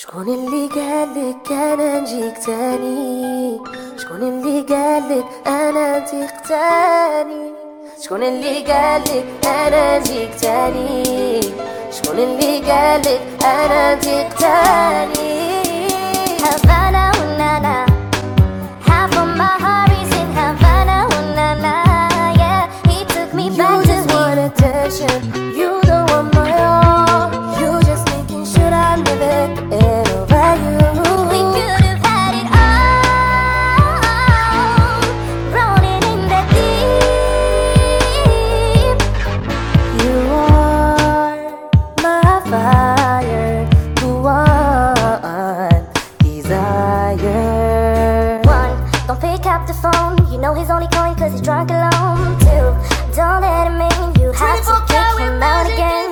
شكون اللي قالك انا نجيك تاني؟ شكون اللي قالك انا نجيك تاني؟ شكون اللي قالك انا نجيك تاني؟ شكون اللي قالك انا نجيك تاني؟ Havana, ooh, na, na. Half of my heart is in Havana, ooh, na, na. Yeah, he took me back You to just me. want attention, you don't want my all. You just making sure I never get over you. We could have had it all, rolling in the deep. You are my fire, the one desire. One, don't pick up the phone. You know he's only calling cause he's drunk alone. Two, don't let him in. You have to kick him out again.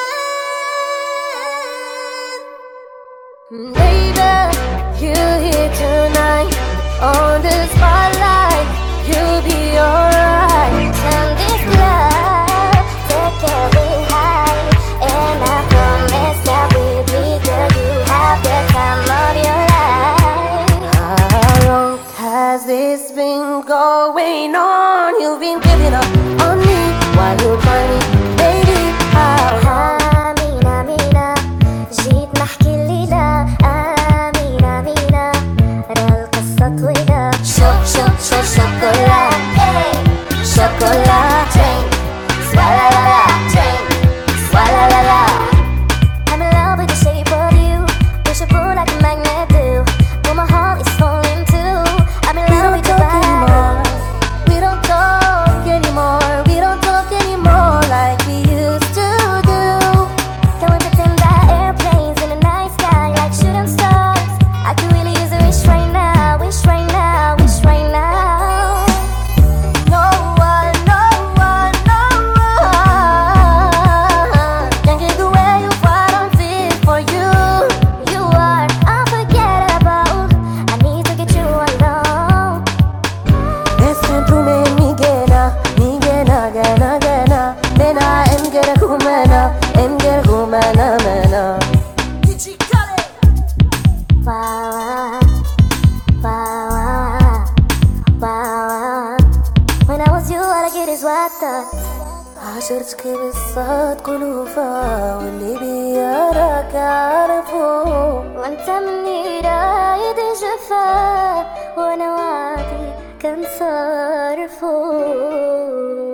Baby, you're here tonight on the spotlight. You'll be alright. Turn this club, take every high. And I promise that with me, girl, you have the time of your life. How long has this been going on? You've been giving up on me while you're crying, baby. How? آمينة آمينة جيت نحكي الليلة آمينة آمينة راه القصة طويلة شوكولا شوكولا drink swalla la la drink swalla la la. I'm in love with the shape of you. Push and pull like a magnet do. But my heart is falling too. I'm in love with your body. We don't talk anymore. We don't talk anymore like we used to do. Can we pretend that airplanes in the night sky like shooting stars? I could really use a wish right now, wish right now, wish right now. No one can get the way you fight on fit for you. You are unforgettable. I need to get you alone. Listen to me, gana, gana. Mena, engera kumana, mena. Wow, wow, wow. When I was you, all I get is what the. عاشرتك بالصدق والوفا واللي بيراك عارفه. وانت مني رايد جفا وانا وعدي كان صارفه.